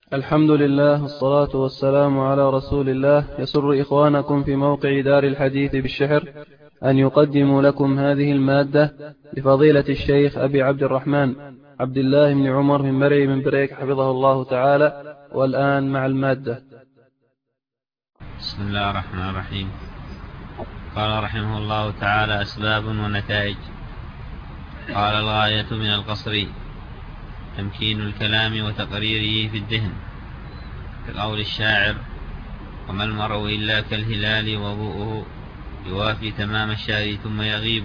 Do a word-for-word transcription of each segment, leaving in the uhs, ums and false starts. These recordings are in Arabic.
الحمد لله والصلاة والسلام على رسول الله. يسر إخوانكم في موقع دار الحديث بالشحر أن يقدموا لكم هذه المادة لفضيلة الشيخ أبي عبد الرحمن عبد الله بن عمر من مرعي من بريك حفظه الله تعالى. والآن مع المادة. بسم الله الرحمن الرحيم. قال رحمه الله تعالى: أسباب ونتائج. قال: الغاية من القصر تمكين الكلام وتقريره في الذهن، كقول الشاعر: وما المرء إلا كالهلال وضوءه يوافي تمام الشهر ثم يغيب.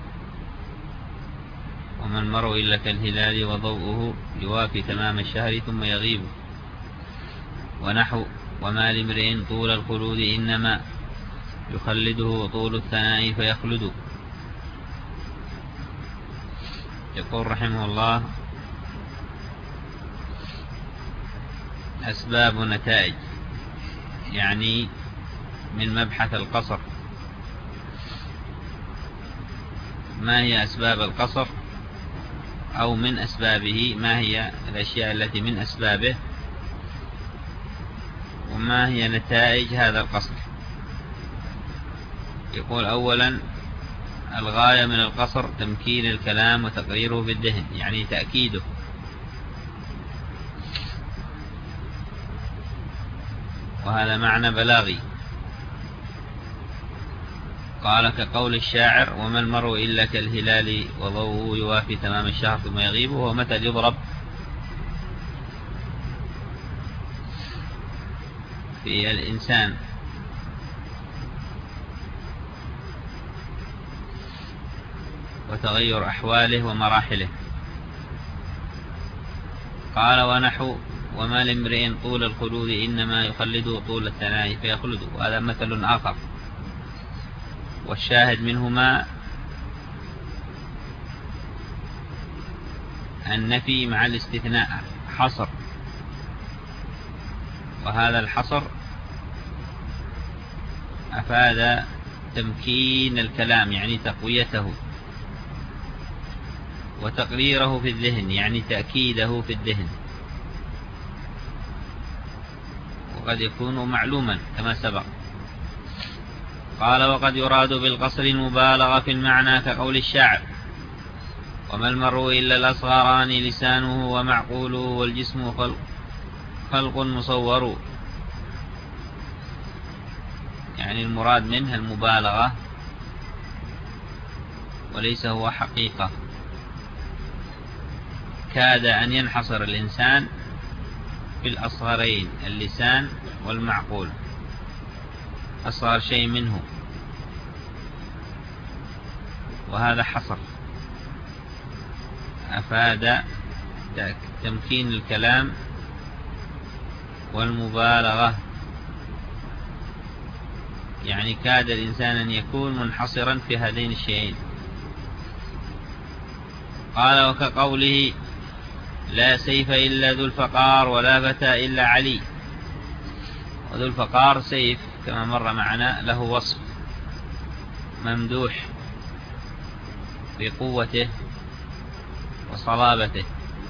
وما المرء إلا كالهلال وضوءه يوافي تمام الشهر ثم يغيب. ونحو: وما لامرئ طول الخلود إنما يخلده طول الثناء فيخلد. يقول رحمه الله: أسباب ونتائج، يعني من مبحث القصر. ما هي أسباب القصر، أو من أسبابه؟ ما هي الأشياء التي من أسبابه؟ وما هي نتائج هذا القصر؟ يقول: أولا، الغاية من القصر تمكين الكلام وتقريره في الذهن، يعني تأكيده. وهذا معنى بلاغي. قال: كقول الشاعر: وما المرء إلا كالهلال وضوءه يوافي تمام الشهر ثم يغيب. وهو مثل يضرب في الإنسان وتغير أحواله ومراحله. قال: ونحو: وما لامرئ طول الخلود إنما يخلده طول الثناء فيخلد. وهذا مثل آخر. والشاهد منهما النفي مع الاستثناء، حصر. وهذا الحصر أفاد تمكين الكلام، يعني تقويته، وتقريره في الذهن، يعني تأكيده في الذهن. وقد يكون معلوما كما سبق. قال: وقد يراد بالقصر المبالغة في المعنى، كقول الشاعر: وما المرء إلا الأصغران لسانه ومعقوله والجسم خلق, خلق مصور. يعني المراد منها المبالغة وليس هو حقيقة. كاد أن ينحصر الإنسان في الأصغرين، اللسان والمعقول، أصغر شيء منه، وهذا حصر أفاد تمكين الكلام والمبالغة، يعني كاد الإنسان أن يكون منحصرا في هذين الشيئين. قال: وكقوله: لا سيف إلا ذو الفقار ولا فتى إلا علي. وذو الفقار سيف كما مر معنا، له وصف ممدوح بقوته وصلابته،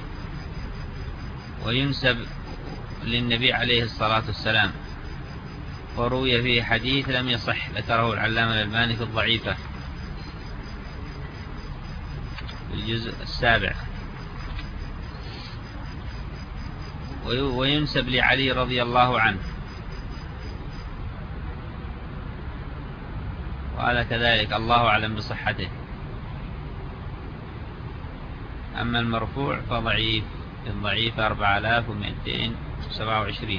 وينسب للنبي عليه الصلاة والسلام، وروي فيه حديث لم يصح، ذكره العلامة الألباني في الضعيفة في الجزء السابع. وينسب لعلي رضي الله عنه، وهذا كذلك الله أعلم بصحته. أما المرفوع فضعيف، الضعيف أربعة آلاف ومئتين وسبعة وعشرين.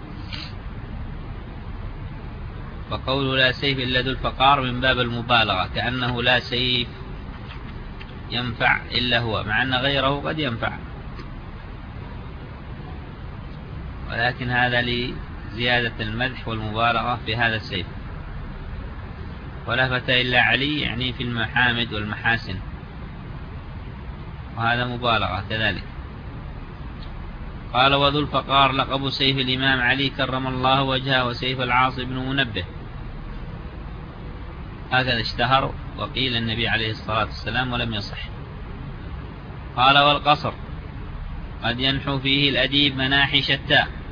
وقول لا سيف إلا ذو الفقار من باب المبالغة، كأنه لا سيف ينفع إلا هو، مع أن غيره قد ينفع، ولكن هذا لزيادة المدح والمبالغة في هذا السيف. ولا فتى إلا علي، يعني في المحامد والمحاسن، وهذا مبالغة كذلك. قال: وذو الفقار لقب سيف الإمام علي كرم الله وجهه وسيف العاص بن منبه. هكذا اشتهر، وقيل النبي عليه الصلاة والسلام ولم يصح. قال: والقصر قد ينحو فيه الأديب مناحي شتى،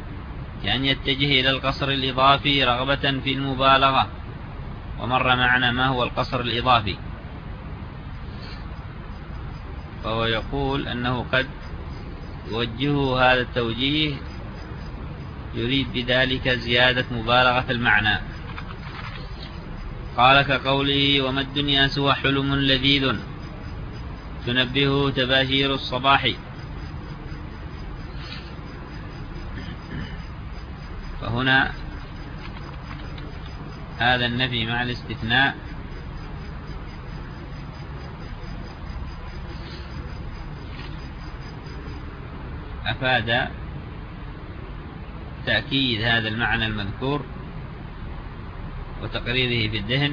كأن يتجه إلى القصر الإضافي رغبة في المبالغة. ومر معنا ما هو القصر الإضافي، فهو يقول أنه قد يوجهه هذا التوجيه يريد بذلك زيادة مبالغة المعنى. قال كقوله وما الدنيا سوى حلم لذيذ تنبهه تباشير الصباح. فهنا هذا النفي مع الاستثناء أفاد تأكيد هذا المعنى المذكور وتقريره في الذهن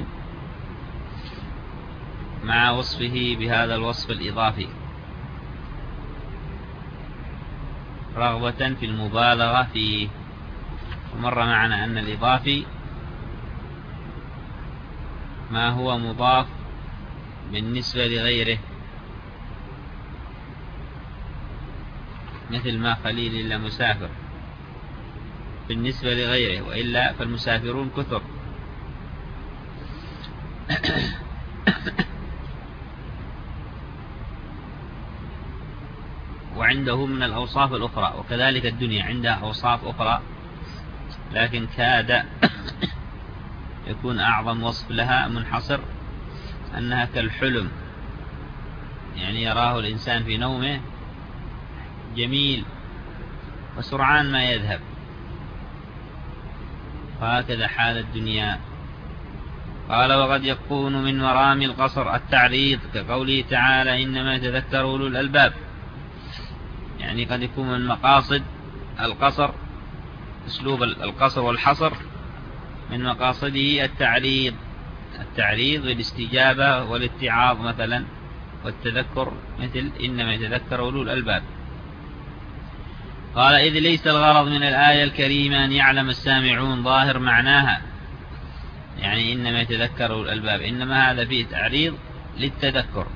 مع وصفه بهذا الوصف الإضافي رغبة في المبالغة فيه. ومر معنا أن الإضافي ما هو مضاف بالنسبة لغيره، مثل ما خليل إلا مسافر بالنسبة لغيره، وإلا فالمسافرون كثر. وعنده من الأوصاف الأخرى، وكذلك الدنيا عندها أوصاف أخرى، لكن كاد يكون أعظم وصف لها منحصر أنها كالحلم، يعني يراه الإنسان في نومه جميل وسرعان ما يذهب، وهكذا حال الدنيا. قال وقد يكون من مرام القصر التعريض كقوله تعالى إنما يتذكر أولو الألباب، يعني قد يكون من مقاصد القصر أسلوب القصر والحصر من مقاصده التعريض التعريض والاستجابة والاتعاظ مثلا، والتذكر مثل إنما يتذكر أولو الألباب. قال إذ ليس الغرض من الآية الكريمة أن يعلم السامعون ظاهر معناها، يعني إنما يتذكر أولو الألباب، إنما هذا فيه تعريض للتذكر.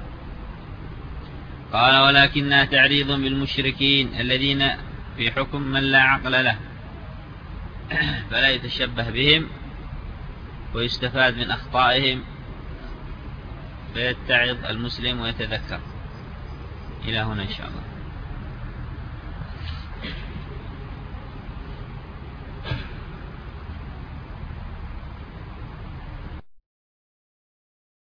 قال ولكنها تعريض بالمشركين الذين في حكم من لا عقل له، فلا يتشبه بهم ويستفاد من أخطائهم فيتعظ المسلم ويتذكر. إلى هنا إن شاء الله.